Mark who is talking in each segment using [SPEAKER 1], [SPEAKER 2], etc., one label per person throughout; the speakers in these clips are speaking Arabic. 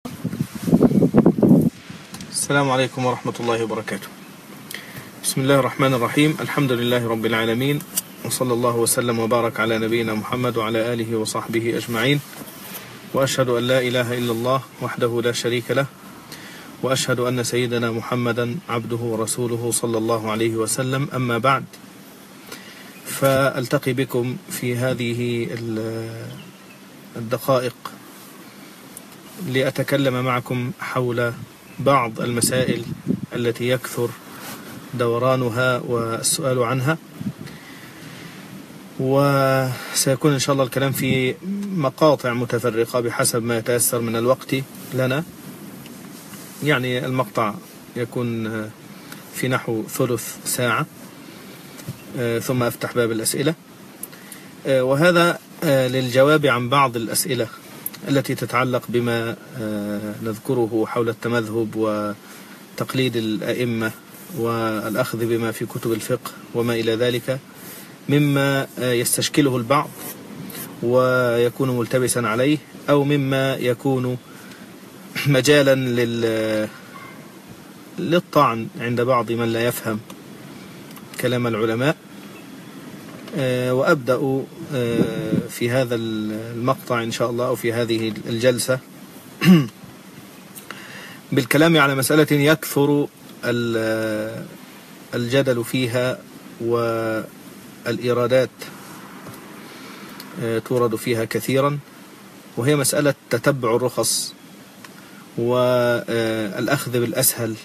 [SPEAKER 1] السلام عليكم ورحمة الله وبركاته. بسم الله الرحمن الرحيم. الحمد لله رب العالمين، وصلى الله وسلم وبارك على نبينا محمد وعلى آله وصحبه أجمعين، وأشهد أن لا إله إلا الله وحده لا شريك له، وأشهد أن سيدنا محمدا عبده ورسوله صلى الله عليه وسلم. أما بعد، فألتقي بكم في هذه الدقائق لأتكلم معكم حول بعض المسائل التي يكثر دورانها والسؤال عنها، وسيكون إن شاء الله الكلام في مقاطع متفرقة بحسب ما يتيسر من الوقت لنا. يعني المقطع يكون في نحو ثلث ساعة، ثم أفتح باب الأسئلة، وهذا للجواب عن بعض الأسئلة التي تتعلق بما نذكره حول التمذهب وتقليد الأئمة والأخذ بما في كتب الفقه وما إلى ذلك، مما يستشكله البعض ويكون ملتبسا عليه، أو مما يكون مجالا للطعن عند بعض من لا يفهم كلام العلماء. وأبدأ في هذا المقطع إن شاء الله، أو في هذه الجلسة، بالكلام على مسألة يكثر الجدل فيها والإيرادات تورد فيها كثيرا، وهي مسألة تتبع الرخص والأخذ بالأسهل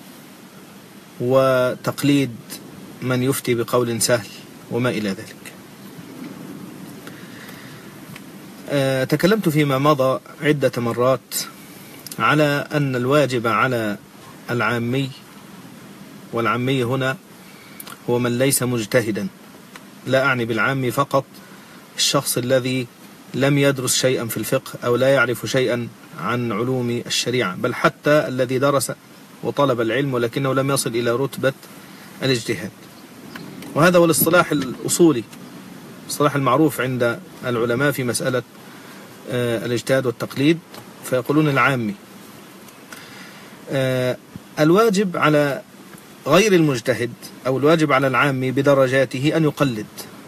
[SPEAKER 1] وتقليد من يفتي بقول سهل وما إلى ذلك. تكلمت فيما مضى عدة مرات على أن الواجب على العامي، والعامي هنا هو من ليس مجتهدا، لا أعني بالعامي فقط الشخص الذي لم يدرس شيئا في الفقه أو لا يعرف شيئا عن علوم الشريعة، بل حتى الذي درس وطلب العلم ولكنه لم يصل إلى رتبة الاجتهاد. وهذا هو الاصطلاح الأصولي، الاصطلاح المعروف عند العلماء في مسألة الاجتهاد والتقليد، فيقولون العامي. الواجب على غير المجتهد أو الواجب على العامي بدرجاته أن يقلد،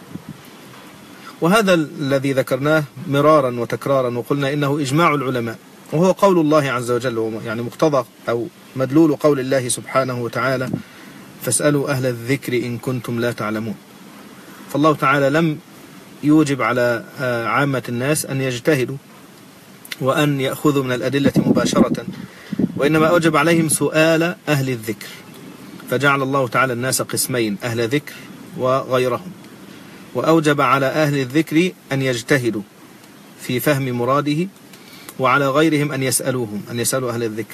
[SPEAKER 1] وهذا الذي ذكرناه مرارا وتكرارا، وقلنا إنه إجماع العلماء، وهو قول الله عز وجل، يعني مقتضى أو مدلول قول الله سبحانه وتعالى: فاسألوا أهل الذكر إن كنتم لا تعلمون. فالله تعالى لم يوجب على عامة الناس أن يجتهدوا وأن يأخذوا من الأدلة مباشرة، وإنما أوجب عليهم سؤال أهل الذكر، فجعل الله تعالى الناس قسمين: أهل ذكر وغيرهم، وأوجب على أهل الذكر أن يجتهدوا في فهم مراده، وعلى غيرهم أن يسألوهم، أن يسألوا أهل الذكر.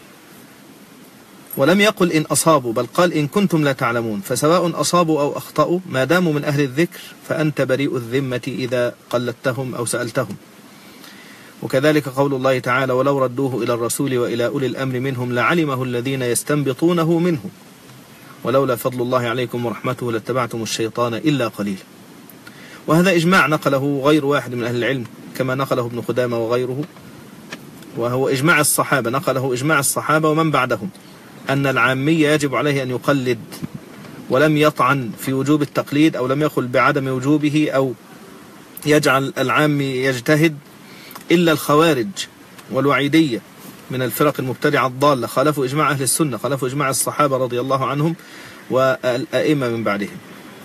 [SPEAKER 1] ولم يقل إن أصابوا، بل قال إن كنتم لا تعلمون، فسواء أصابوا أو أخطأوا ما داموا من أهل الذكر فأنت بريء الذمة إذا قلدتهم أو سألتهم. وكذلك قول الله تعالى: ولو ردوه إلى الرسول وإلى أولي الأمر منهم لعلمه الذين يستنبطونه منهم ولولا فضل الله عليكم ورحمته لاتبعتم الشيطان إلا قليلا. وهذا إجماع نقله غير واحد من أهل العلم، كما نقله ابن قدامة وغيره، وهو إجماع الصحابة، نقله إجماع الصحابة ومن بعدهم، أن العامي يجب عليه أن يقلد، ولم يطعن في وجوب التقليد، أو لم يقل بعدم وجوبه، أو يجعل العامي يجتهد، إلا الخوارج والوعيدية من الفرق المبتدعة الضالة خالفوا إجماع أهل السنة، خالفوا إجماع الصحابة رضي الله عنهم والأئمة من بعدهم.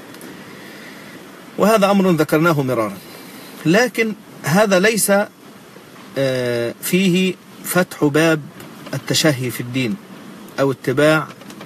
[SPEAKER 1] وهذا أمر ذكرناه مرارا، لكن هذا ليس فيه فتح باب التشهي في الدين أو اتباع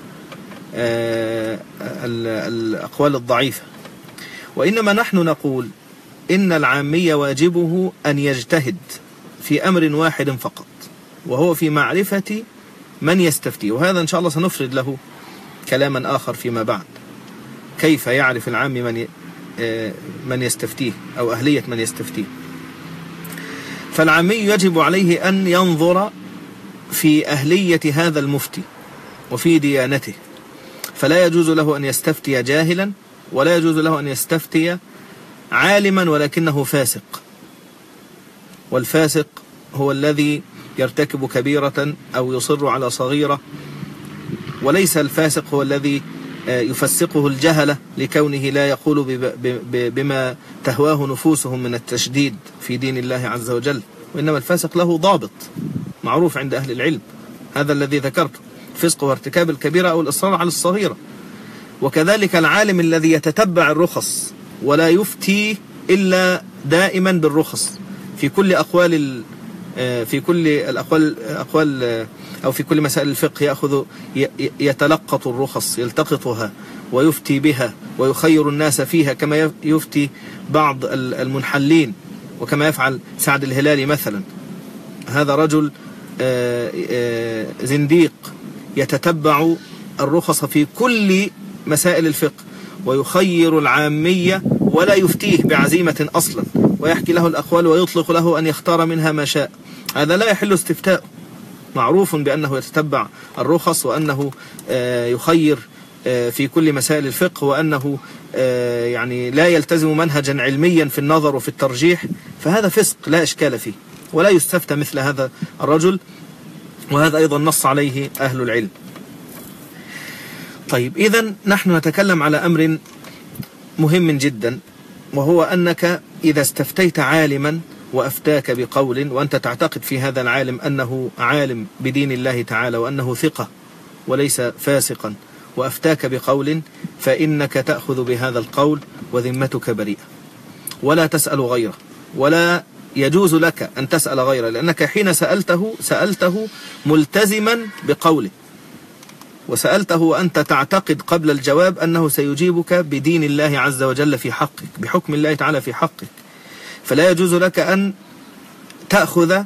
[SPEAKER 1] الأقوال الضعيفة، وإنما نحن نقول إن العامي واجبه أن يجتهد في أمر واحد فقط، وهو في معرفة من يستفتي. وهذا إن شاء الله سنفرد له كلاما آخر فيما بعد، كيف يعرف العامي من يستفتيه أو أهلية من يستفتيه. فالعامي يجب عليه أن ينظر في أهلية هذا المفتي وفي ديانته، فلا يجوز له أن يستفتي جاهلا، ولا يجوز له أن يستفتي عالما ولكنه فاسق. والفاسق هو الذي يرتكب كبيرة أو يصر على صغيرة. وليس الفاسق هو الذي يفسقه الجهلة لكونه لا يقول بما تهواه نفوسهم من التشديد في دين الله عز وجل، وإنما الفاسق له ضابط معروف عند أهل العلم، هذا الذي ذكرته، فسق وارتكاب الكبيرة أو الإصرار على الصغيرة. وكذلك العالم الذي يتتبع الرخص ولا يفتي إلا دائما بالرخص في كل الأقوال أو في كل مسائل الفقه، يتلقط الرخص، يلتقطها ويفتي بها ويخير الناس فيها، كما يفتي بعض المنحلين، وكما يفعل سعد الهلالي مثلا. هذا رجل زنديق يتتبع الرخص في كل مسائل الفقه ويخير العامية ولا يفتيه بعزيمة أصلا، ويحكي له الأقوال ويطلق له أن يختار منها ما شاء. هذا لا يحل استفتاء، معروف بأنه يتتبع الرخص وأنه يخير في كل مسائل الفقه، وأنه يعني لا يلتزم منهجا علميا في النظر وفي الترجيح، فهذا فسق لا إشكال فيه، ولا يستفتى مثل هذا الرجل، وهذا أيضا نص عليه أهل العلم. طيب، إذن نحن نتكلم على أمر مهم جدا، وهو أنك إذا استفتيت عالما وأفتاك بقول وأنت تعتقد في هذا العالم أنه عالم بدين الله تعالى وأنه ثقة وليس فاسقا، وأفتاك بقول، فإنك تأخذ بهذا القول وذمتك بريئة، ولا تسأل غيره، ولا يجوز لك أن تسأل غيره، لأنك حين سألته ملتزما بقوله، وسألته وأنت تعتقد قبل الجواب أنه سيجيبك بدين الله عز وجل في حقك، بحكم الله تعالى في حقك، فلا يجوز لك أن تأخذ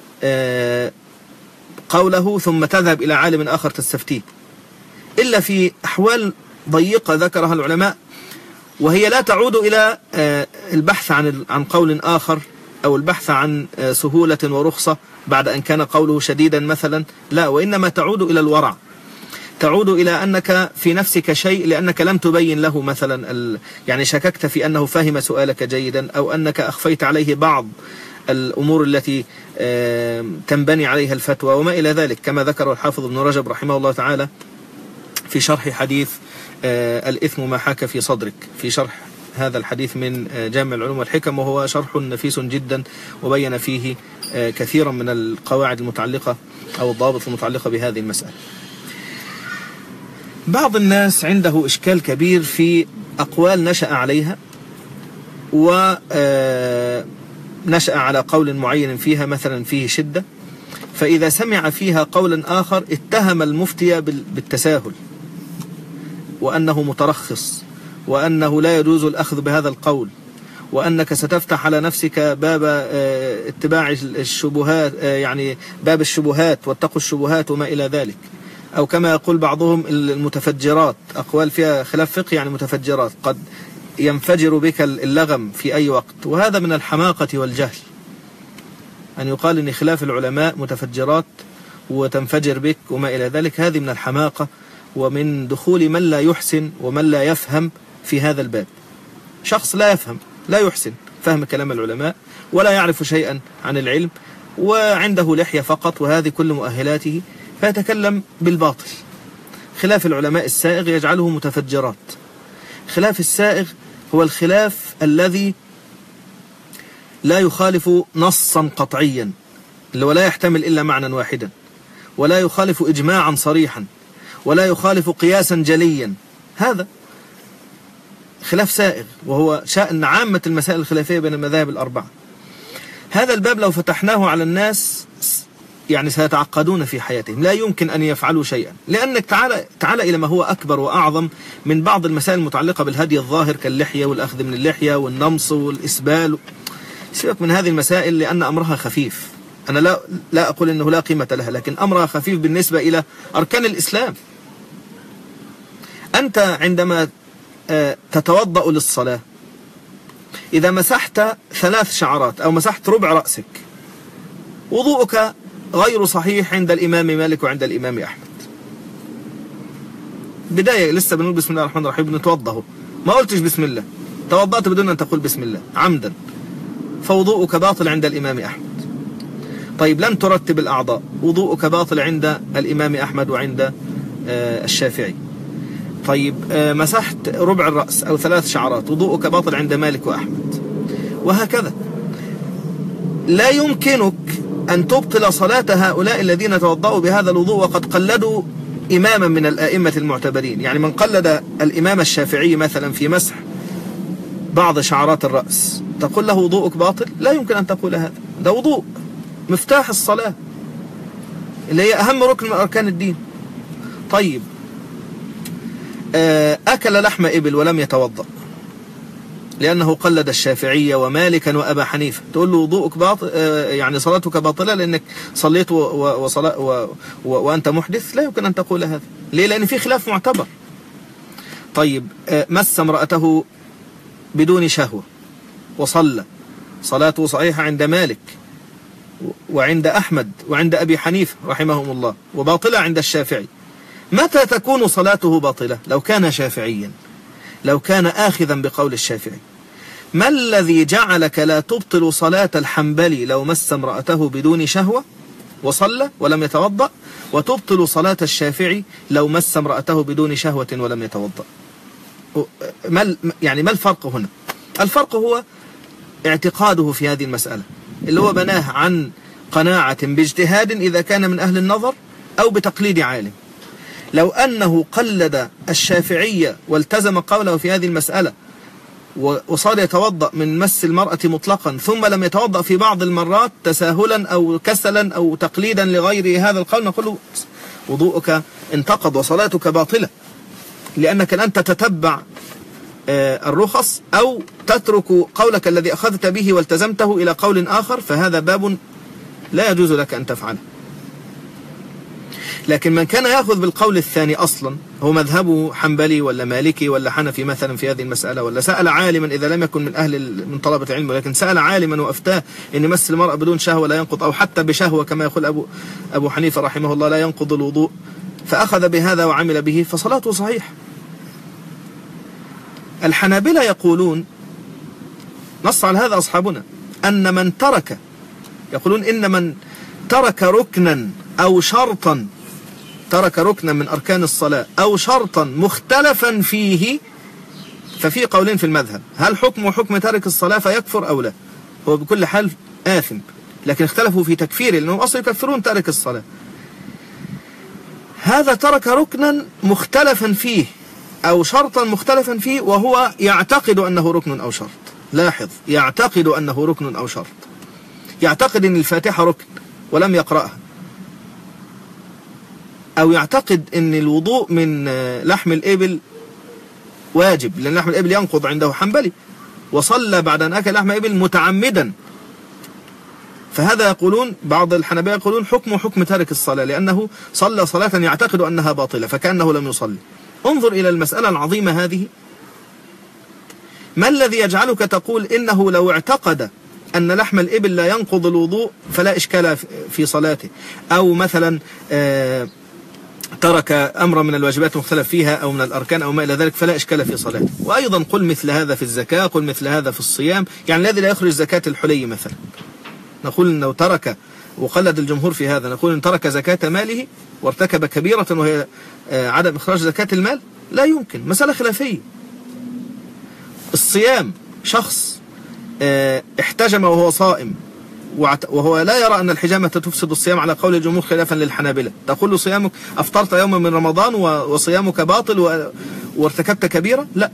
[SPEAKER 1] قوله ثم تذهب إلى عالم آخر تستفتيه، إلا في أحوال ضيقة ذكرها العلماء، وهي لا تعود إلى البحث عن قول آخر أو البحث عن سهولة ورخصة بعد أن كان قوله شديدا مثلا، لا، وإنما تعود إلى الورع، تعود إلى أنك في نفسك شيء لأنك لم تبين له مثلا يعني شككت في أنه فهم سؤالك جيدا، أو أنك أخفيت عليه بعض الأمور التي تنبني عليها الفتوى وما إلى ذلك، كما ذكر الحافظ ابن رجب رحمه الله تعالى في شرح حديث الإثم ما حاك في صدرك، في شرح هذا الحديث من جامع العلوم والحكم، وهو شرح نفيس جدا، وبين فيه كثيرا من القواعد المتعلقة أو الضوابط المتعلقة بهذه المسألة. بعض الناس عنده إشكال كبير في أقوال نشأ عليها، ونشأ على قول معين فيها مثلا فيه شدة، فإذا سمع فيها قولا آخر اتهم المفتي بالتساهل، وأنه مترخص، وأنه لا يجوز الأخذ بهذا القول، وأنك ستفتح على نفسك باب اتباع الشبهات، يعني باب الشبهات، واتقوا الشبهات وما إلى ذلك، أو كما يقول بعضهم المتفجرات، أقوال فيها خلاف فقهي، يعني متفجرات، قد ينفجر بك اللغم في أي وقت، وهذا من الحماقة والجهل، أن يقال إن خلاف العلماء متفجرات وتنفجر بك وما إلى ذلك، هذه من الحماقة ومن دخول من لا يحسن ومن لا يفهم في هذا الباب. شخص لا يفهم، لا يحسن فهم كلام العلماء، ولا يعرف شيئا عن العلم، وعنده لحية فقط، وهذه كل مؤهلاته، فيتكلم بالباطل. خلاف العلماء السائغ يجعله متفجرات. خلاف السائغ هو الخلاف الذي لا يخالف نصا قطعيا، ولا يحتمل إلا معنى واحدا، ولا يخالف إجماعا صريحا، ولا يخالف قياسا جليا، هذا خلاف سائغ، وهو شأن عامة المسائل الخلافية بين المذاهب الأربعة. هذا الباب لو فتحناه على الناس يعني سيتعقدون في حياتهم، لا يمكن أن يفعلوا شيئا، لأنك تعالى إلى ما هو أكبر وأعظم من بعض المسائل المتعلقة بالهدي الظاهر كاللحية والأخذ من اللحية والنمص والإسبال. سيبك من هذه المسائل لأن أمرها خفيف، أنا لا أقول أنه لا قيمة لها، لكن أمرها خفيف بالنسبة إلى أركان الإسلام. أنت عندما تتوضأ للصلاة، إذا مسحت 3 شعرات أو مسحت ربع رأسك، وضوءك غير صحيح عند الإمام مالك وعند الإمام أحمد. بداية لسه بنقول بسم الله الرحمن الرحيم، بنتوضأ، ما قلتش بسم الله، توضأت بدون أن تقول بسم الله عمدا، فوضوءك باطل عند الإمام أحمد. طيب لن ترتب الأعضاء، وضوءك باطل عند الإمام أحمد وعند الشافعي. طيب مسحت ربع الرأس أو 3 شعرات، وضوءك باطل عند مالك وأحمد، وهكذا. لا يمكنك أن تبطل صلاة هؤلاء الذين توضأوا بهذا الوضوء وقد قلدوا إماما من الآئمة المعتبرين. يعني من قلد الإمام الشافعي مثلا في مسح بعض شعرات الرأس، تقول له وضوءك باطل؟ لا يمكن أن تقول هذا، ده وضوء مفتاح الصلاة اللي هي أهم ركن من أركان الدين. طيب أكل لحم إبل ولم يتوضأ لأنه قلد الشافعية ومالكا وأبا حنيفة، تقول له وضوءك باطل، يعني صلاتك باطلة لأنك صليت وأنت محدث؟ لا يمكن أن تقول هذا. ليه؟ لأن في خلاف معتبر. طيب مس امرأته بدون شهوة وصلى، صلاته صحيحة عند مالك وعند أحمد وعند أبي حنيفة رحمهم الله، وباطلة عند الشافعي. متى تكون صلاته باطلة؟ لو كان شافعيا، لو كان آخذا بقول الشافعي. ما الذي جعلك لا تبطل صلاة الحنبلي لو مس امرأته بدون شهوة وصلى ولم يتوضأ، وتبطل صلاة الشافعي لو مس امرأته بدون شهوة ولم يتوضأ؟ يعني ما الفرق هنا؟ الفرق هو اعتقاده في هذه المسألة، اللي هو بناه عن قناعة باجتهاد إذا كان من أهل النظر أو بتقليد عالم. لو أنه قلد الشافعية والتزم قوله في هذه المسألة وصار يتوضأ من مس المرأة مطلقا ثم لم يتوضأ في بعض المرات تساهلا أو كسلا أو تقليدا لغير هذا القول، نقول له وضوءك انتقض وصلاتك باطلة، لأنك الآن تتتبع الرخص أو تترك قولك الذي أخذت به والتزمته إلى قول آخر، فهذا باب لا يجوز لك أن تفعله. لكن من كان يأخذ بالقول الثاني أصلا، هو مذهبه حنبلي ولا مالكي ولا حنفي مثلا في هذه المسألة، ولا سأل عالما إذا لم يكن من طلبة العلم، ولكن سأل عالما وأفتاه إن مس المرأة بدون شهوة لا ينقض، أو حتى بشهوة كما يقول أبو حنيفة رحمه الله لا ينقض الوضوء، فأخذ بهذا وعمل به فصلاته صحيح. الحنابلة يقولون، نص على هذا أصحابنا، أن من ترك، يقولون إن من ترك ركنا أو شرطا، ترك ركنا من أركان الصلاة أو شرطا مختلفا فيه، ففي قولين في المذهب، هل حكم تارك الصلاة فيكفر أو لا؟ هو بكل حال آثم، لكن اختلفوا في تكفيره لأنهم أصلا يكفرون تارك الصلاة. هذا ترك ركنا مختلفا فيه أو شرطا مختلفا فيه وهو يعتقد أنه ركن أو شرط. لاحظ، يعتقد أنه ركن أو شرط، يعتقد أن الفاتحة ركن ولم يقرأها، أو يعتقد أن الوضوء من لحم الإبل واجب لأن لحم الإبل ينقض عنده حنبلي، وصلى بعد أن أكل لحم إبل متعمدا، فهذا يقولون بعض الحنابلة يقولون حكم تارك الصلاة، لأنه صلى صلاة يعتقد أنها باطلة فكأنه لم يصلي. انظر إلى المسألة العظيمة هذه. ما الذي يجعلك تقول إنه لو اعتقد أن لحم الإبل لا ينقض الوضوء فلا إشكال في صلاته، أو مثلا ترك أمر من الواجبات مختلف فيها أو من الأركان أو ما إلى ذلك فلا إشكال في صلاته؟ وأيضا قل مثل هذا في الزكاة، قل مثل هذا في الصيام. يعني الذي لا يخرج زكاة الحلي مثلا، نقول إنه ترك، وقلد الجمهور في هذا، نقول إن ترك زكاة ماله وارتكب كبيرة وهي عدم إخراج زكاة المال، لا يمكن، مسألة خلافية. الصيام، شخص احتجم وهو صائم وهو لا يرى أن الحجامة تفسد الصيام على قول الجمهور خلافا للحنابلة، تقول له صيامك أفطرت يوما من رمضان وصيامك باطل وارتكبت كبيرة؟ لا،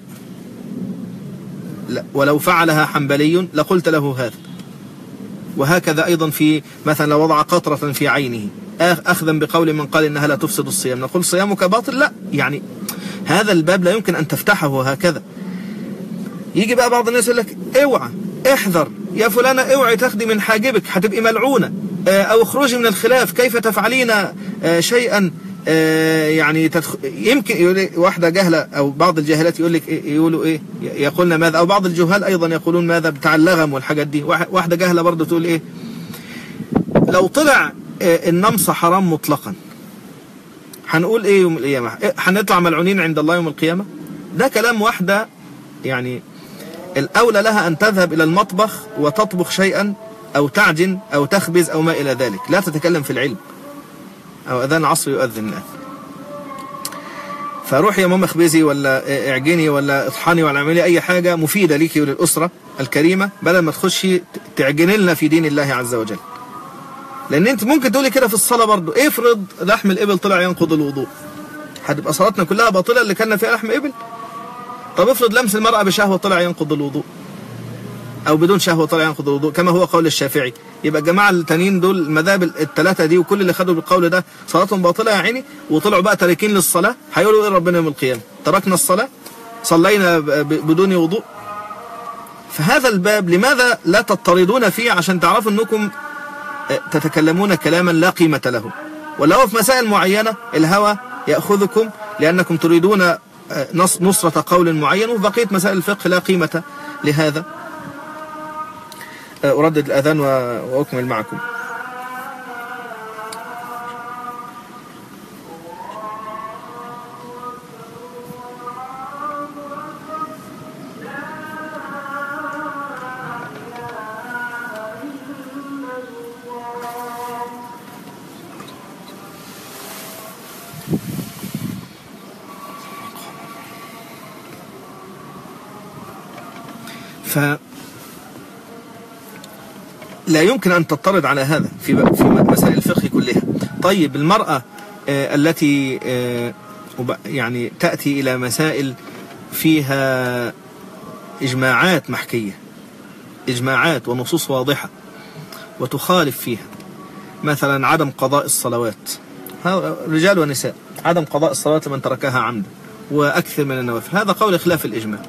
[SPEAKER 1] ولو فعلها حنبلي لقلت له هذا. وهكذا أيضا في مثلا لو وضع قطرة في عينه أخذا بقول من قال إنها لا تفسد الصيام، نقول صيامك باطل؟ لا. يعني هذا الباب لا يمكن أن تفتحه هكذا. يجي بقى بعض الناس يقول لك اوعى، احذر يا فلانة، اوعي تاخدي من حاجبك هتبقي ملعونة، أو اخرجي من الخلاف، كيف تفعلين شيئا يعني يمكن يقول واحدة جهلة أو بعض الجاهلات يقول لك يقولوا إيه، يقولنا ماذا، أو بعض الجهال أيضا يقولون ماذا بتاع اللغم والحاجات دي. واحدة جهلة برضو تقول إيه، لو طلع النمص حرام مطلقا هنقول إيه يوم القيامة؟ هنطلع ملعونين عند الله يوم القيامة؟ ده كلام واحدة يعني الأولى لها أن تذهب إلى المطبخ وتطبخ شيئا أو تعجن أو تخبز أو ما إلى ذلك، لا تتكلم في العلم. أو أذان العصر يؤذن الآن، فروح يا ماما اخبزي ولا اعجني ولا اطحني ولا اعملي أي حاجة مفيدة ليكي وللأسرة الكريمة، بدل ما تخشي تعجني لنا في دين الله عز وجل. لأن أنت ممكن تقولي كده في الصلاة برضو، افرض لحم الإبل طلع ينقض الوضوء، هتبقى صلاتنا كلها باطلة اللي كنا فيها لحم إبل؟ طب افرض لمس المرأة بشهوة طلع ينقض الوضوء، أو بدون شهوة طلع ينقض الوضوء كما هو قول الشافعي، يبقى الجماعة التانيين دول المذاهب الثلاثة دي وكل اللي خدوا بالقول ده صلاتهم باطلة يا عيني، وطلعوا بقى تاركين للصلاة، هيقولوا إيه ربنا يوم القيامة؟ تركنا الصلاة؟ صلينا بدون وضوء؟ فهذا الباب لماذا لا تضطردون فيه عشان تعرفوا أنكم تتكلمون كلاما لا قيمة له؟ ولا هو في مسائل معينة الهوى يأخذكم لأنكم تريدون نصرة قول معين، وفي بقية مسائل الفقه لا قيمة لهذا. أردد الأذان وأكمل معكم. لا يمكن أن تضطرد على هذا في مسائل الفقه كلها. طيب المرأة التي يعني تأتي إلى مسائل فيها إجماعات محكية، إجماعات ونصوص واضحة، وتخالف فيها، مثلا عدم قضاء الصلوات، رجال ونساء، عدم قضاء الصلوات لمن تركها عمدا وأكثر من النوافل، هذا قول خلاف الإجماع.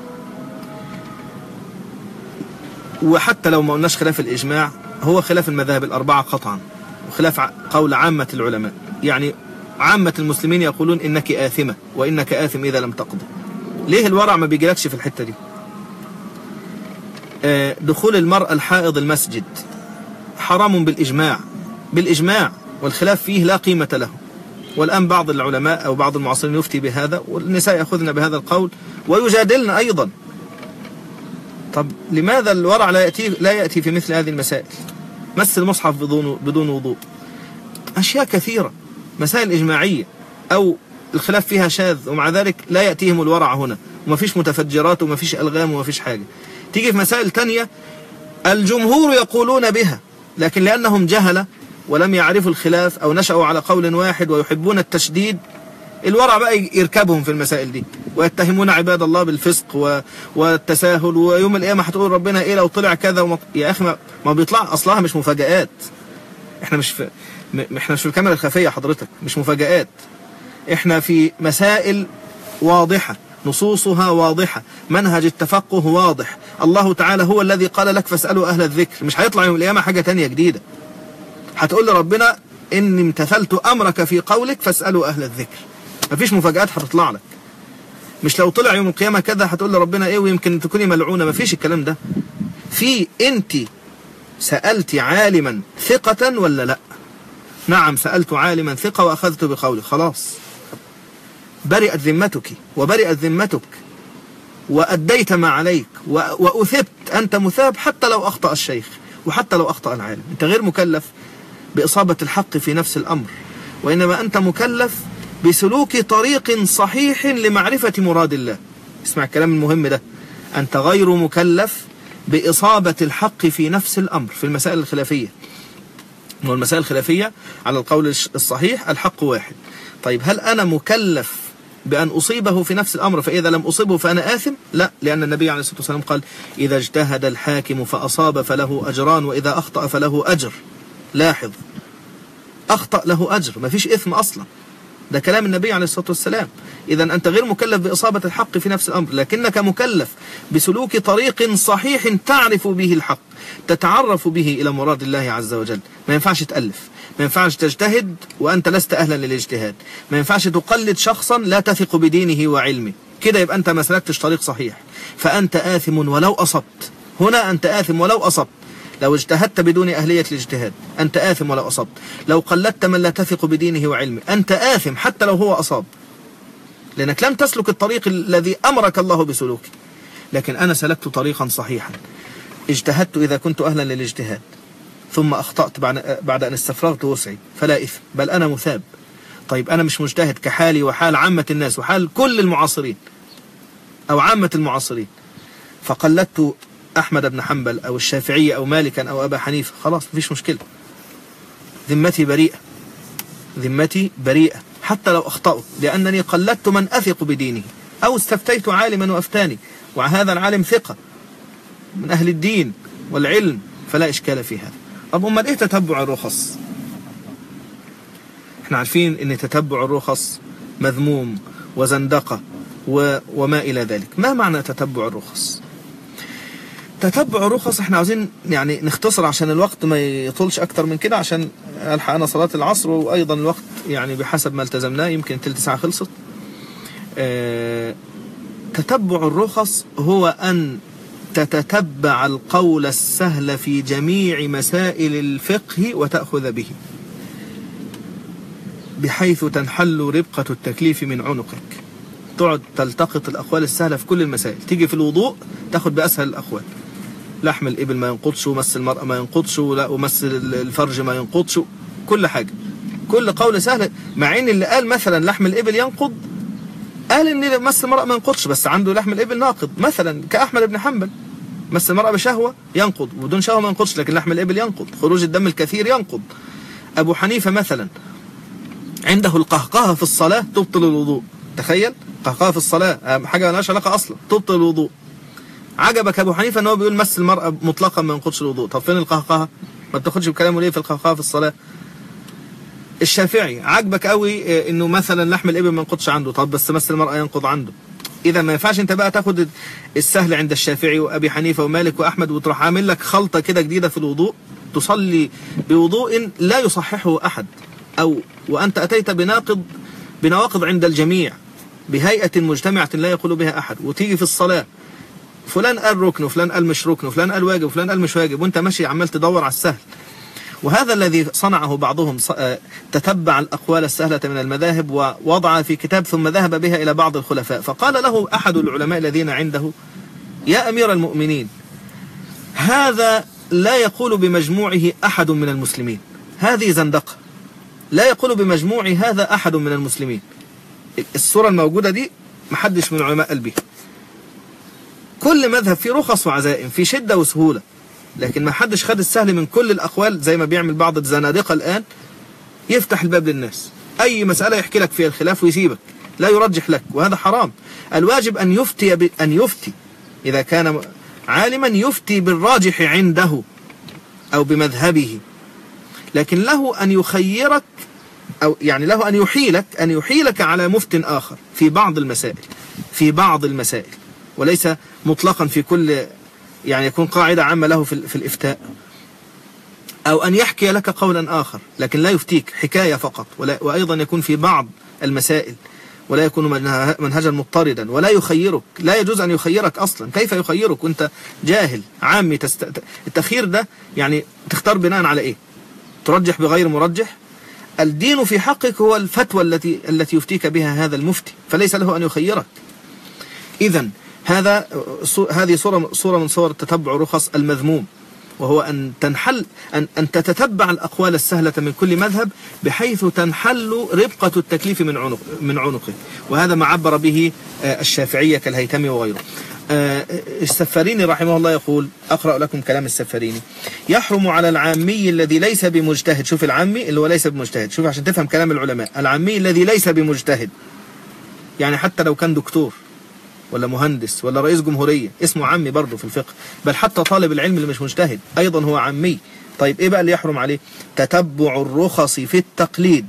[SPEAKER 1] وحتى لو ما قلناش خلاف الإجماع، هو خلاف المذاهب الأربعة قطعا، وخلاف قول عامة العلماء. يعني عامة المسلمين يقولون إنك آثمة وإنك آثم إذا لم تقضي. ليه الورع ما بيجيلكش في الحتة دي؟ دخول المرأة الحائض المسجد حرام بالإجماع، والخلاف فيه لا قيمة له. والآن بعض العلماء أو بعض المعاصرين يفتي بهذا، والنساء يأخذن بهذا القول ويجادلن أيضا. طب لماذا الورع لا يأتي في مثل هذه المسائل؟ مس المصحف بدون وضوء، أشياء كثيرة، مسائل إجماعية أو الخلاف فيها شاذ، ومع ذلك لا يأتيهم الورع هنا، وما فيش متفجرات وما فيش ألغام وما فيش حاجة. تيجي في مسائل تانية الجمهور يقولون بها، لكن لأنهم جهلة ولم يعرفوا الخلاف أو نشأوا على قول واحد ويحبون التشديد، الورع بقى يركبهم في المسائل دي، ويتهمون عباد الله بالفسق والتساهل، ويوم القيامة هتقول ربنا إيه لو طلع كذا يا أخي ما بيطلع أصلها مش مفاجآت. احنا مش في الكاميرا الخفية حضرتك، مش مفاجآت. احنا في مسائل واضحة، نصوصها واضحة، منهج التفقه واضح. الله تعالى هو الذي قال لك فاسألوا أهل الذكر، مش هيطلع يوم القيامة حاجة تانية جديدة. هتقول لربنا إني امتثلت أمرك في قولك فاسألوا أهل الذكر، مفيش مفاجآت هتطلع لك. مش لو طلع يوم القيامة كذا هتقول لربنا إيه ويمكن تكوني ملعونة، مفيش الكلام ده. في أنت سألت عالما ثقة ولا لا؟ نعم سألت عالما ثقة وأخذت بقولي، خلاص برئت ذمتك وبرئت ذمتك وأديت ما عليك وأثبت، أنت مثاب حتى لو أخطأ الشيخ وحتى لو أخطأ العالم. أنت غير مكلف بإصابة الحق في نفس الأمر، وإنما أنت مكلف بسلوك طريق صحيح لمعرفة مراد الله. اسمع الكلام المهم ده، أنت غير مكلف بإصابة الحق في نفس الأمر في المسائل الخلافية. والمسائل الخلافية على القول الصحيح الحق واحد. طيب هل أنا مكلف بأن أصيبه في نفس الأمر فإذا لم أصيبه فأنا آثم؟ لا، لأن النبي عليه الصلاة والسلام قال إذا اجتهد الحاكم فأصاب فله أجران وإذا أخطأ فله أجر. لاحظ، أخطأ له أجر، ما فيش إثم أصلا، ده كلام النبي عليه الصلاة والسلام. إذا أنت غير مكلف بإصابة الحق في نفس الأمر، لكنك مكلف بسلوك طريق صحيح تعرف به الحق، تتعرف به إلى مراد الله عز وجل. ما ينفعش تألف، ما ينفعش تجتهد وأنت لست أهلا للاجتهاد، ما ينفعش تقلد شخصا لا تثق بدينه وعلمه، كده يبقى أنت ما سلكتش طريق صحيح، فأنت آثم ولو أصبت. هنا أنت آثم ولو أصبت. لو اجتهدت بدون أهلية الاجتهاد أنت آثم ولو أصبت. لو قلدت من لا تثق بدينه وعلمه أنت آثم حتى لو هو أصاب، لأنك لم تسلك الطريق الذي أمرك الله بسلوكه. لكن أنا سلكت طريقا صحيحا، اجتهدت إذا كنت أهلا للاجتهاد، ثم أخطأت بعد أن استفرغت وسعي فلا إثم، بل أنا مثاب. طيب أنا مش مجتهد كحالي وحال عامة الناس وحال كل المعاصرين أو عامة المعاصرين، فقلدت أحمد بن حنبل أو الشافعية أو مالكا أو أبا حنيفة، خلاص مفيش مشكلة، ذمتي بريئة، ذمتي بريئة حتى لو أخطأوا، لأنني قلدت من أثق بدينه، أو استفتيت عالما وأفتاني وهذا العالم ثقة من أهل الدين والعلم، فلا إشكال في هذا. طب أمال إيه تتبع الرخص؟ احنا عارفين ان تتبع الرخص مذموم وزندقة وما إلى ذلك. ما معنى تتبع الرخص؟ تتبع الرخص احنا عاوزين يعني نختصر عشان الوقت ما يطولش أكتر من كده، عشان ألحق أنا صلاة العصر، وأيضا الوقت يعني بحسب ما التزمناه يمكن تلت ساعة خلصت. تتبع الرخص هو أن تتتبع القول السهل في جميع مسائل الفقه وتأخذ به، بحيث تنحل ربقة التكليف من عنقك. تقعد تلتقط الأقوال السهلة في كل المسائل. تيجي في الوضوء تاخد بأسهل الأقوال، لحم الإبل ما ينقضش، ومس المرأة ما ينقضش، ومس الفرج ما ينقضش، كل حاجة، كل قول سهل. مع ان اللي قال مثلا لحم الإبل ينقض قال ان مس المرأة ما ينقضش، بس عنده لحم الإبل ناقض، مثلا كأحمد بن حنبل مس المرأة بشهوة ينقض، وبدون شهوة ما ينقضش، لكن لحم الإبل ينقض، خروج الدم الكثير ينقض. أبو حنيفة مثلا عنده القهقهة في الصلاة تبطل الوضوء، تخيل، قهقهة في الصلاة حاجة مالهاش علاقة أصلا تبطل الوضوء. عجبك أبو حنيفة ان هو بيقول مس المرأة مطلقا ما ينقضش الوضوء، طب فين القهقهة؟ ما بتاخدش بكلامه ليه في القهقهة في الصلاة؟ الشافعي عجبك قوي انه مثلا لحم الإبل ما ينقضش عنده، طب بس مس المرأة ينقض عنده. إذا ما ينفعش انت بقى تاخد السهل عند الشافعي وأبي حنيفة ومالك وأحمد وتروح عامل لك خلطة كده جديدة في الوضوء، تصلي بوضوء لا يصححه أحد، أو وأنت أتيت بنواقض عند الجميع بهيئة مجتمعة لا يقول بها أحد، وتيجي في الصلاة فلان قال ركن وفلان قال مش ركن وفلان قال واجب وفلان قال مش واجب، وانت ماشي عمال تدور على السهل. وهذا الذي صنعه بعضهم، تتبع الأقوال السهلة من المذاهب ووضع في كتاب ثم ذهب بها إلى بعض الخلفاء، فقال له أحد العلماء الذين عنده: يا أمير المؤمنين، هذا لا يقول بمجموعه أحد من المسلمين، هذه زندقة، لا يقول بمجموع هذا أحد من المسلمين. الصورة الموجودة دي محدش من العلماء قال بها. كل مذهب فيه رخص وعزائم، فيه شدة وسهولة، لكن ما حدش خد السهل من كل الأقوال زي ما بيعمل بعض الزنادقة الآن، يفتح الباب للناس، أي مسألة يحكي لك فيها الخلاف ويسيبك، لا يرجح لك، وهذا حرام. الواجب أن يفتي إذا كان عالما يفتي بالراجح عنده أو بمذهبه، لكن له أن يخيرك، أو يعني له أن يحيلك على مفت آخر في بعض المسائل، وليس مطلقا في كل، يعني يكون قاعدة عامة له في الإفتاء، أو أن يحكي لك قولا آخر لكن لا يفتيك، حكاية فقط، وأيضا يكون في بعض المسائل، ولا يكون منهجا مضطردا، ولا يخيرك، لا يجوز أن يخيرك أصلا. كيف يخيرك وأنت جاهل عامي؟ التخيير ده يعني تختار بناء على إيه؟ ترجح بغير مرجح؟ الدين في حقك هو الفتوى التي يفتيك بها هذا المفتي، فليس له أن يخيرك. إذن هذه صورة من صور تتبع رخص المذموم، وهو أن تتتبع الأقوال السهلة من كل مذهب بحيث تنحل ربقة التكليف من عنقه، وهذا ما عبر به الشافعية كالهيثمي وغيره. السفاريني رحمه الله يقول، أقرأ لكم كلام السفاريني: يحرم على العامي الذي ليس بمجتهد. شوف العامي اللي هو ليس بمجتهد، شوف عشان تفهم كلام العلماء، العامي الذي ليس بمجتهد، يعني حتى لو كان دكتور ولا مهندس ولا رئيس جمهورية اسمه عمي برضه في الفقه، بل حتى طالب العلم اللي مش مجتهد أيضا هو عمي. طيب إيه بقى اللي يحرم عليه؟ تتبع الرخص في التقليد،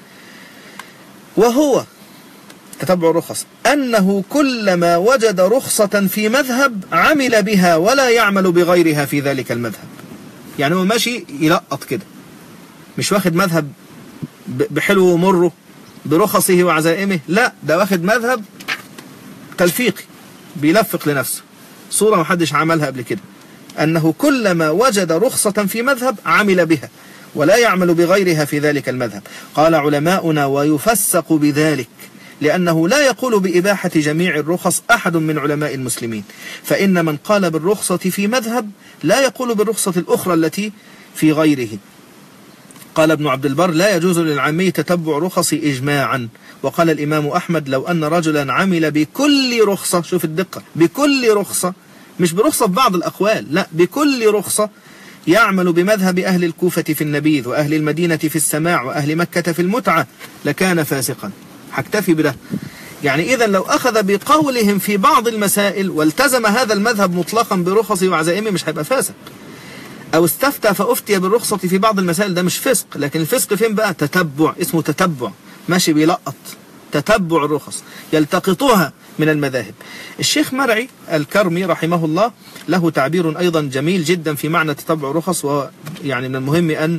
[SPEAKER 1] وهو تتبع الرخص أنه كلما وجد رخصة في مذهب عمل بها ولا يعمل بغيرها في ذلك المذهب. يعني هو ماشي يلقط كده، مش واخد مذهب بحلو ومره برخصه وعزائمه، لا، ده واخد مذهب تلفيقي بيلفق لنفسه، صورة محدش عملها قبل كده، أنه كلما وجد رخصة في مذهب عمل بها ولا يعمل بغيرها في ذلك المذهب. قال علماؤنا: ويفسق بذلك، لأنه لا يقول بإباحة جميع الرخص أحد من علماء المسلمين، فإن من قال بالرخصة في مذهب لا يقول بالرخصة الأخرى التي في غيره. قال ابن عبد البر: لا يجوز للعامي تتبع رخص إجماعا. وقال الإمام أحمد: لو أن رجلا عمل بكل رخصة، شوف الدقة، بكل رخصة، مش برخصة في بعض الأقوال، لا، بكل رخصة، يعمل بمذهب أهل الكوفة في النبيذ، وأهل المدينة في السماع، وأهل مكة في المتعة، لكان فاسقا. هكتفي بده. يعني إذا لو أخذ بقولهم في بعض المسائل والتزم هذا المذهب مطلقا برخصه وعزائمه مش هيبقى فاسق. أو استفتى فأفتي بالرخصة في بعض المسائل، ده مش فسق. لكن الفسق فين بقى؟ تتبع، اسمه تتبع، ماشي بيلقط، تتبع الرخص، يلتقطها من المذاهب. الشيخ مرعي الكرمي رحمه الله له تعبير أيضا جميل جدا في معنى تتبع الرخص، ويعني من المهم أن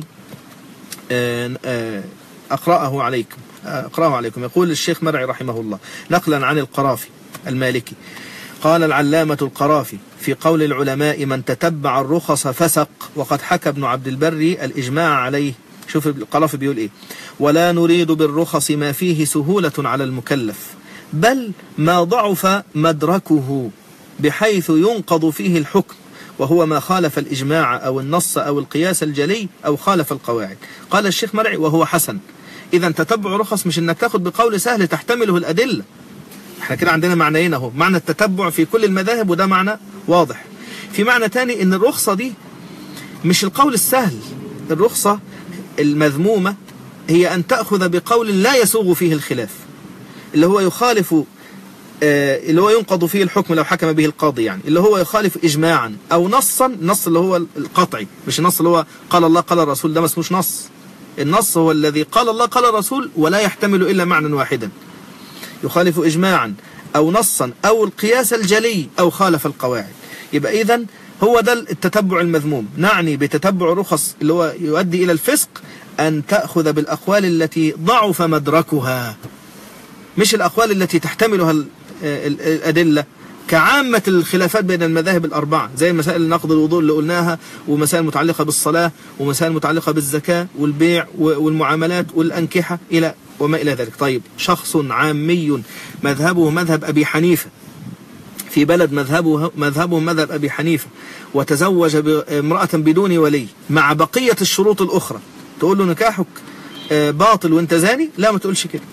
[SPEAKER 1] أقرأه عليكم. يقول الشيخ مرعي رحمه الله نقلا عن القرافي المالكي: قال العلامة القرافي: في قول العلماء من تتبع الرخص فسق، وقد حكى ابن عبد البر الإجماع عليه. شوف القرافي بيقول إيه: ولا نريد بالرخص ما فيه سهولة على المكلف، بل ما ضعف مدركه بحيث ينقض فيه الحكم، وهو ما خالف الإجماع أو النص أو القياس الجلي أو خالف القواعد. قال الشيخ مرعي: وهو حسن. إذا تتبع رخص مش إنك تاخد بقول سهل تحتمله الأدلة. احنا كده عندنا معنيين اهو: معنى التتبع في كل المذاهب، وده معنى واضح. في معنى تاني إن الرخصة دي مش القول السهل. الرخصة المذمومة هي أن تأخذ بقول لا يسوغ فيه الخلاف، اللي هو يخالف، اللي هو ينقض فيه الحكم لو حكم به القاضي، يعني اللي هو يخالف إجماعا أو نصا. النص اللي هو القطعي، مش النص اللي هو قال الله قال الرسول، ده ما اسموش نص. النص هو الذي قال الله قال الرسول ولا يحتمل إلا معنى واحدا، يخالف إجماعا أو نصا أو القياس الجلي أو خالف القواعد. يبقى إذن هو ده التتبع المذموم. نعني بتتبع رخص اللي هو يؤدي إلى الفسق أن تأخذ بالأقوال التي ضعف مدركها، مش الأقوال التي تحتملها الأدلة، كعامة الخلافات بين المذاهب الأربعة، زي مسائل نقض الوضوء اللي قلناها، ومسائل متعلقة بالصلاة، ومسائل متعلقة بالزكاة والبيع والمعاملات والأنكحة إلى وما إلى ذلك. طيب، شخص عامي مذهبه مذهب أبي حنيفة، في بلد مذهبه مذهب أبي حنيفة، وتزوج امرأة بدون ولي مع بقية الشروط الأخرى، تقول له نكاحك باطل وانت زاني؟ لا، ما تقولش كده.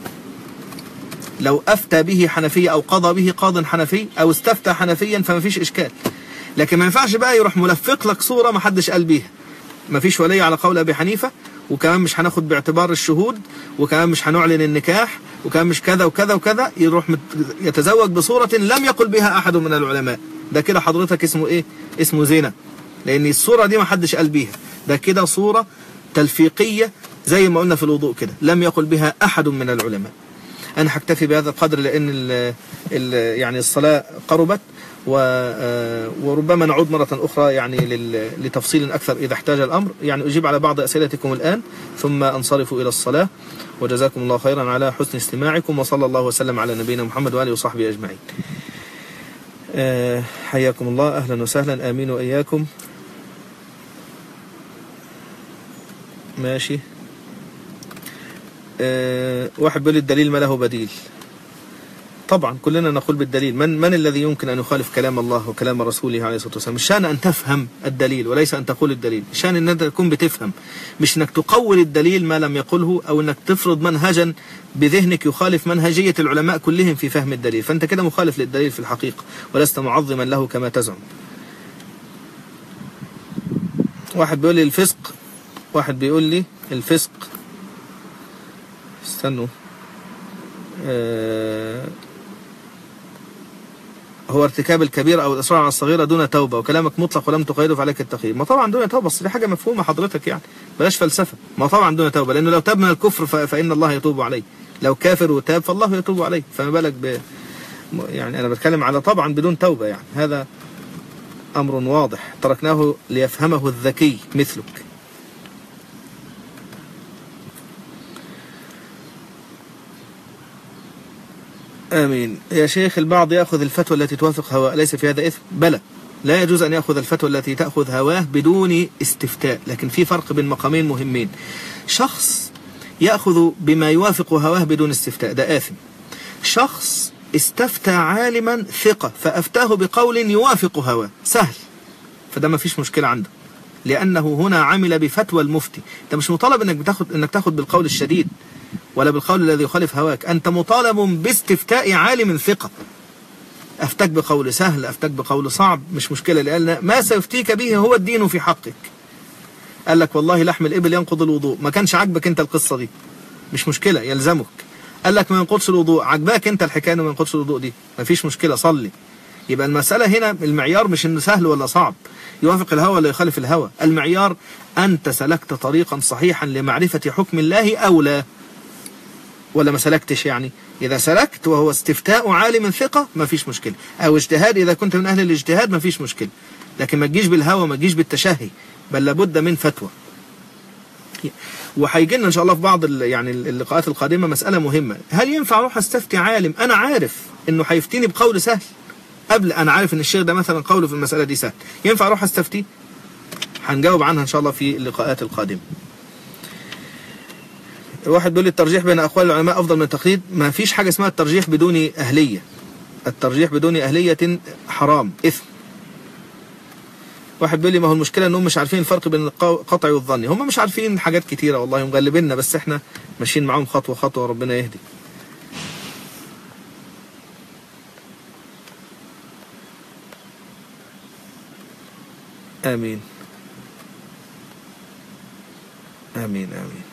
[SPEAKER 1] لو أفتى به حنفية أو قضى به قاض حنفي أو استفتى حنفيا فما فيش إشكال. لكن ما ينفعش بقى يروح ملفق لك صورة ما حدش قال بيها. ما فيش ولي على قول أبي حنيفة، وكمان مش هناخد باعتبار الشهود، وكمان مش هنعلن النكاح، وكمان مش كذا وكذا وكذا، يروح يتزوج بصورة لم يقل بها أحد من العلماء. ده كده حضرتك اسمه إيه؟ اسمه زنا، لأن الصورة دي ما حدش قال بيها. ده كده صورة تلفيقية زي ما قلنا في الوضوء كده، لم يقل بها أحد من العلماء. أنا هكتفي بهذا القدر لأن يعني الصلاة قربت، وربما نعود مرة أخرى يعني لتفصيل أكثر إذا احتاج الأمر. يعني أجيب على بعض أسئلتكم الآن ثم أنصرف إلى الصلاة. وجزاكم الله خيرا على حسن استماعكم، وصلى الله وسلم على نبينا محمد وآله وصحبه أجمعين. حياكم الله، أهلا وسهلا، آمين وإياكم. ماشي. واحد بيقول الدليل ما له بديل. طبعا كلنا نقول بالدليل. من الذي يمكن أن يخالف كلام الله وكلام رسوله عليه الصلاة والسلام؟ الشأن أن تفهم الدليل وليس أن تقول الدليل. الشأن أن أنت تكون بتفهم، مش أنك تقول الدليل ما لم يقله، أو أنك تفرض منهجا بذهنك يخالف منهجية العلماء كلهم في فهم الدليل، فأنت كده مخالف للدليل في الحقيقة ولست معظما له كما تزعم. واحد بيقول لي الفسق، استنوا، هو ارتكاب الكبيرة أو الإصرار على الصغيرة دون توبة، وكلامك مطلق ولم تقيده فعليك التقييد. ما طبعا دون توبة، بس دي حاجة مفهومة حضرتك، يعني بلاش فلسفة. ما طبعا دون توبة، لأنه لو تاب من الكفر فإن الله يتوب عليه، لو كافر وتاب فالله يتوب عليه، فما بالك يعني أنا بتكلم على طبعا بدون توبة. يعني هذا أمر واضح تركناه ليفهمه الذكي مثلك. آمين. يا شيخ، البعض يأخذ الفتوى التي توافق هواه، ليس في هذا إثم؟ بلى، لا يجوز أن يأخذ الفتوى التي تأخذ هواه بدون استفتاء، لكن في فرق بين مقامين مهمين. شخص يأخذ بما يوافق هواه بدون استفتاء، ده آثم. شخص استفتى عالما ثقة فأفتاه بقول يوافق هواه، سهل، فده ما فيش مشكلة عنده. لأنه هنا عمل بفتوى المفتي. أنت مش مطالب إنك تاخد بالقول الشديد ولا بالقول الذي يخالف هواك، أنت مطالب باستفتاء عالم ثقة. أفتك بقول سهل، أفتك بقول صعب، مش مشكلة، لأن ما سيفتيك به هو الدين في حقك. قال لك والله لحم الإبل ينقض الوضوء، ما كانش عاجبك أنت القصة دي، مش مشكلة، يلزمك. قال لك ما ينقضش الوضوء، عجباك أنت الحكاية ما ينقضش الوضوء دي، ما فيش مشكلة، صلي. يبقى المسألة هنا المعيار مش إنه سهل ولا صعب، يوافق الهوى ولا يخالف الهوى، المعيار أنت سلكت طريقا صحيحا لمعرفة حكم الله أو لا، ولا ما سلكتش. يعني إذا سلكت وهو استفتاء عالم ثقة ما فيش مشكلة، أو اجتهاد إذا كنت من أهل الاجتهاد ما فيش مشكلة، لكن ما تجيش بالهوى، ما تجيش بالتشهي، بل لابد من فتوى. وهيجي لنا إن شاء الله في بعض يعني اللقاءات القادمة مسألة مهمة، هل ينفع أروح أستفتي عالم أنا عارف إنه هيفتيني بقول سهل، قبل أنا عارف إن الشيخ ده مثلا قوله في المسألة دي سهل، ينفع أروح أستفتي؟ هنجاوب عنها إن شاء الله في اللقاءات القادمة. واحد بيقول لي الترجيح بين أقوال العلماء أفضل من التقليد. ما فيش حاجة اسمها الترجيح بدون أهلية، الترجيح بدون أهلية حرام، إثم. واحد بيقول لي ما هو المشكلة إنهم مش عارفين الفرق بين القطعي والظني. هم مش عارفين حاجات كتيرة والله، مغلبيننا، بس إحنا ماشيين معاهم خطوة خطوة، ربنا يهدي. آمين آمين آمين.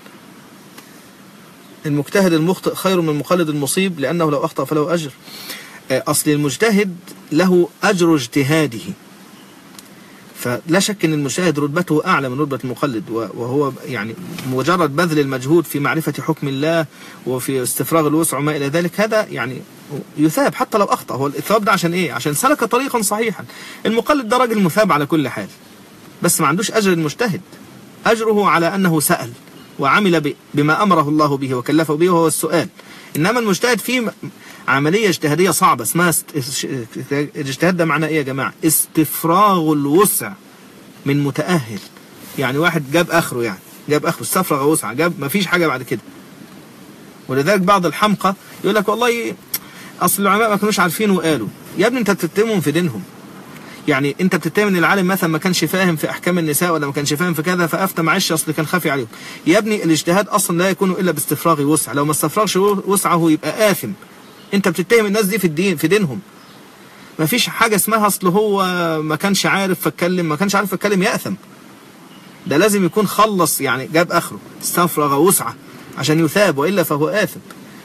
[SPEAKER 1] المجتهد المخطئ خير من المقلد المصيب، لأنه لو أخطأ فله أجر. أصل المجتهد له أجر اجتهاده، فلا شك أن المجتهد رتبته أعلى من رتبة المقلد، وهو يعني مجرد بذل المجهود في معرفة حكم الله وفي استفراغ الوسع وما إلى ذلك، هذا يعني يثاب حتى لو أخطأ. هو الثواب ده عشان إيه؟ عشان سلك طريقا صحيحا. المقلد ده راجل مثاب على كل حال، بس ما عندوش أجر المجتهد، أجره على أنه سأل وعمل بما أمره الله به وكلفه به، وهو السؤال. إنما المجتهد فيه عملية اجتهادية صعبة اسمها الاجتهاد. ده معناه إيه يا جماعة؟ استفراغ الوسع من متأهل. يعني واحد جاب آخره، يعني جاب آخره، استفرغ وسع، جاب ما فيش حاجة بعد كده. ولذلك بعض الحمقى يقول لك والله أصل العلماء ما كانوش عارفين وقالوا. يا ابني أنت بتتهمهم في دينهم. يعني انت بتتهم ان العالم مثلا ما كانش فاهم في احكام النساء، ولا ما كانش فاهم في كذا فافتى، معلش اصل كان خافي عليهم. يا ابني الاجتهاد اصلا لا يكون الا باستفراغ وسع، لو ما استفرغش وسعه يبقى آثم. انت بتتهم الناس دي في الدين، في دينهم. ما فيش حاجه اسمها اصل هو ما كانش عارف فاتكلم، ما كانش عارف فاتكلم يأثم. ده لازم يكون خلص، يعني جاب اخره، استفرغ وسعه عشان يثاب، والا فهو آثم.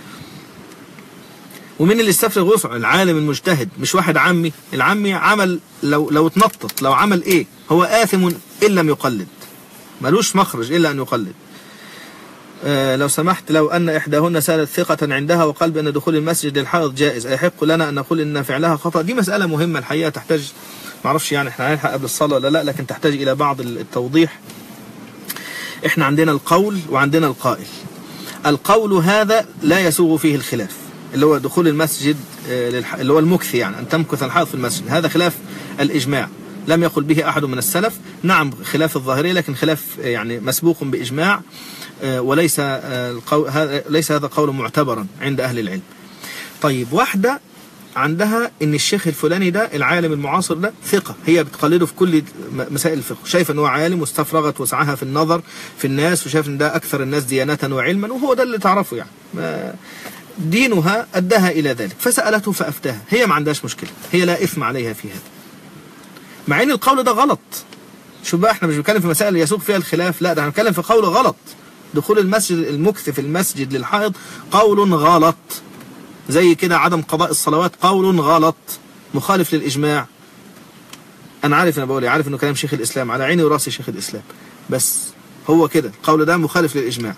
[SPEAKER 1] ومن اللي استفرغ وسعه؟ العالم المجتهد، مش واحد عمي. العمي عمل لو اتنطط، لو عمل ايه هو آثم إن لم يقلد، ملوش مخرج إلا أن يقلد. لو سمحت، لو أن إحداهن سألت ثقة عندها وقال بأن دخول المسجد للحائض جائز، أيحق لنا أن نقول إن فعلها خطأ؟ دي مسألة مهمة الحقيقة، تحتاج، معرفش يعني احنا هنلحق قبل الصلاة ولا لا، لكن تحتاج إلى بعض التوضيح. احنا عندنا القول وعندنا القائل. القول هذا لا يسوغ فيه الخلاف، اللي هو دخول المسجد، اللي هو المكث، يعني أن تمكث الحائض في المسجد، هذا خلاف الإجماع، لم يقل به أحد من السلف. نعم خلاف الظاهرية، لكن خلاف يعني مسبوق بإجماع، وليس ليس هذا قول معتبرا عند أهل العلم. طيب واحدة عندها إن الشيخ الفلاني ده العالم المعاصر ده ثقة، هي بتقلده في كل مسائل الفقه، شايفة أنه عالم واستفرغت وسعها في النظر في الناس، وشايف أن ده أكثر الناس ديانة وعلما، وهو ده اللي تعرفه، يعني دينها أداها إلى ذلك، فسألته فأفتاها، هي ما عندهاش مشكلة، هي لا إثم عليها في هذا، مع ان القول ده غلط. شوف بقى، احنا مش بنتكلم في مسائل يسوق فيها الخلاف، لا، ده هنتكلم في قول غلط. دخول المسجد، المكث في المسجد للحائض قول غلط، زي كده عدم قضاء الصلوات قول غلط مخالف للإجماع. انا عارف، انا بقول عارف انه كلام شيخ الإسلام، على عيني وراسي شيخ الإسلام، بس هو كده القول ده مخالف للإجماع.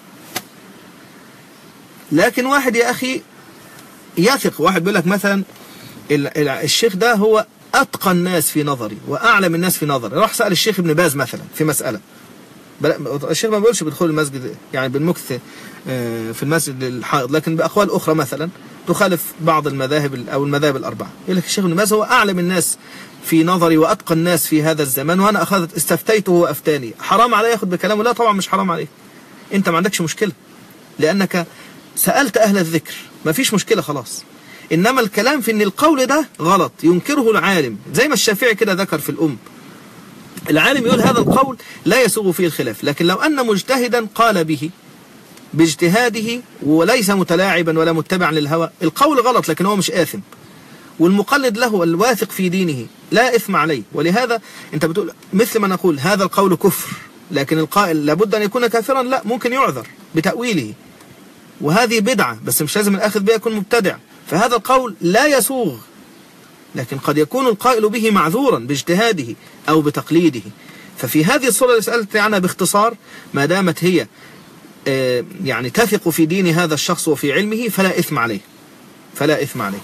[SPEAKER 1] لكن واحد يا أخي يثق، واحد بيقول لك مثلا الشيخ ده هو أتقى الناس في نظري وأعلم الناس في نظري، راح سأل الشيخ ابن باز مثلا في مسألة، الشيخ ما بيقولش بدخول المسجد يعني بالمكث في المسجد للحائض، لكن بأقوال أخرى مثلا تخالف بعض المذاهب أو المذاهب الأربعة، يقول لك الشيخ ابن باز هو أعلم الناس في نظري وأتقى الناس في هذا الزمان، وأنا استفتيته وأفتاني، حرام علي ياخد بكلامه؟ لا طبعا مش حرام عليك، أنت ما عندكش مشكلة لأنك سألت أهل الذكر، ما فيش مشكلة خلاص. إنما الكلام في إن القول ده غلط ينكره العالم، زي ما الشافعي كده ذكر في الأم، العالم يقول هذا القول لا يسوغ فيه الخلاف، لكن لو أن مجتهدا قال به باجتهاده وليس متلاعبا ولا متبعا للهوى، القول غلط لكن هو مش آثم، والمقلد له الواثق في دينه لا إثم عليه. ولهذا أنت بتقول مثل ما نقول هذا القول كفر، لكن القائل لابد أن يكون كافرا، لا، ممكن يعذر بتأويله، وهذه بدعة بس مش لازم الأخذ بها يكون مبتدع، فهذا القول لا يسوغ، لكن قد يكون القائل به معذورا باجتهاده أو بتقليده. ففي هذه الصورة اللي سألت عنها باختصار، ما دامت هي يعني تثق في دين هذا الشخص وفي علمه فلا إثم عليه، فلا إثم عليه.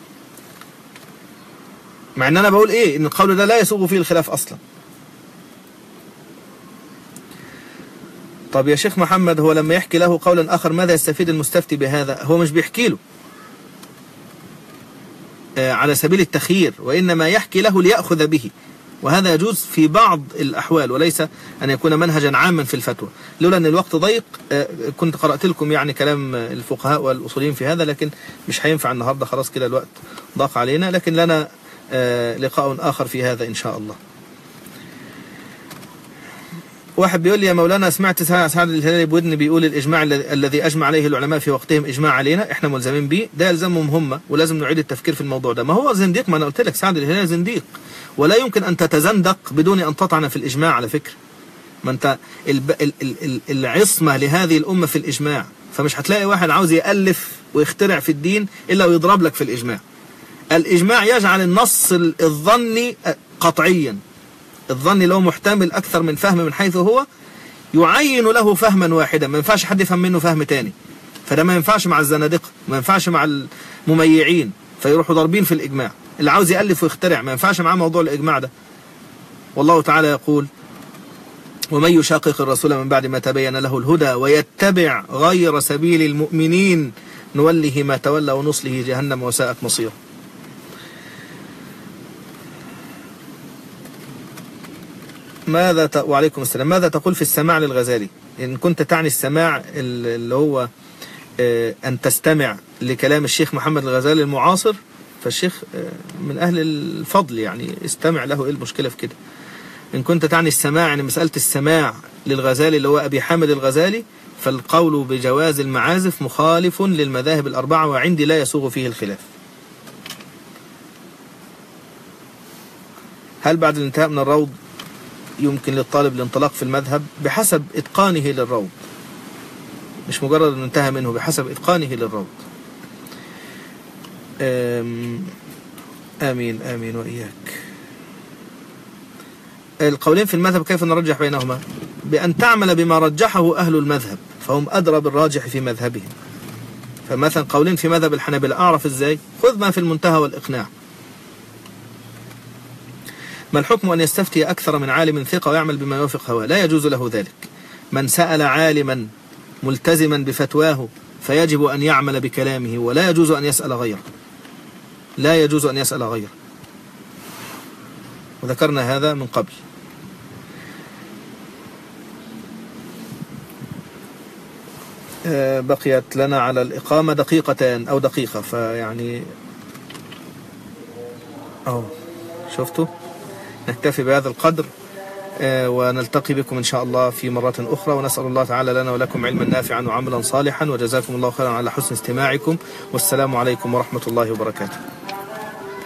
[SPEAKER 1] مع أن أنا بقول إيه، إن القول ده لا يسوغ فيه الخلاف أصلا. طب يا شيخ محمد، هو لما يحكي له قولا آخر ماذا يستفيد المستفتي بهذا؟ هو مش بيحكي له على سبيل التخيير، وإنما يحكي له ليأخذ به، وهذا يجوز في بعض الأحوال وليس أن يكون منهجا عاما في الفتوى. لولا أن الوقت ضيق كنت قرأت لكم يعني كلام الفقهاء والأصوليين في هذا، لكن مش هينفع النهاردة، خلاص كده الوقت ضاق علينا، لكن لنا لقاء آخر في هذا إن شاء الله. واحد بيقول لي يا مولانا سمعت سعد الهلالي بودني بيقول الإجماع الذي أجمع عليه العلماء في وقتهم إجماع علينا، إحنا ملزمين به، ده يلزمهم هم، ولازم نعيد التفكير في الموضوع ده. ما هو زنديق، ما أنا قلت لك سعد الهلالي زنديق، ولا يمكن أن تتزندق بدون أن تطعن في الإجماع على فكرة. ما أنت العصمة لهذه الأمة في الإجماع، فمش هتلاقي واحد عاوز يألف ويخترع في الدين إلا ويضرب لك في الإجماع. الإجماع يجعل النص الظني قطعيا، الظني لو محتمل أكثر من فهم من حيث هو يعين له فهما واحدا، ما ينفعش حد يفهم منه فهم تاني، فده ما ينفعش مع الزنادقة، ما ينفعش مع المميعين فيروحوا ضاربين في الإجماع. اللي عاوز يألف ويخترع ما ينفعش معاه موضوع الإجماع ده. والله تعالى يقول ومن يشاقق الرسول من بعد ما تبين له الهدى ويتبع غير سبيل المؤمنين نوله ما تولى ونصله جهنم وساءت مصيره. وعليكم السلام. ماذا تقول في السماع للغزالي؟ إن كنت تعني السماع اللي هو أن تستمع لكلام الشيخ محمد الغزالي المعاصر، فالشيخ من أهل الفضل يعني استمع له، إيه المشكلة في كده؟ إن كنت تعني السماع يعني مسألة السماع للغزالي اللي هو أبي حامد الغزالي، فالقول بجواز المعازف مخالف للمذاهب الأربعة وعندي لا يسوغ فيه الخلاف. هل بعد الانتهاء من الروض يمكن للطالب الانطلاق في المذهب؟ بحسب إتقانه للروض، مش مجرد أن انتهى منه، بحسب إتقانه للروض. آمين آمين وإياك. القولين في المذهب كيف نرجح بينهما؟ بأن تعمل بما رجحه أهل المذهب فهم أدرى بالراجح في مذهبهم. فمثلا قولين في مذهب الحنابلة أعرف إزاي؟ خذ ما في المنتهى والإقناع. ما الحكم أن يستفتي أكثر من عالم ثقة ويعمل بما يوافق هواه؟ لا يجوز له ذلك. من سأل عالما ملتزما بفتواه فيجب أن يعمل بكلامه، ولا يجوز أن يسأل غيره، لا يجوز أن يسأل غيره، وذكرنا هذا من قبل. بقيت لنا على الإقامة دقيقتان أو دقيقة، فيعني شفتوا، نكتفي بهذا القدر ونلتقي بكم إن شاء الله في مرات أخرى، ونسأل الله تعالى لنا ولكم علما نافعا وعملا صالحا، وجزاكم الله خيرا على حسن استماعكم، والسلام عليكم ورحمة الله وبركاته.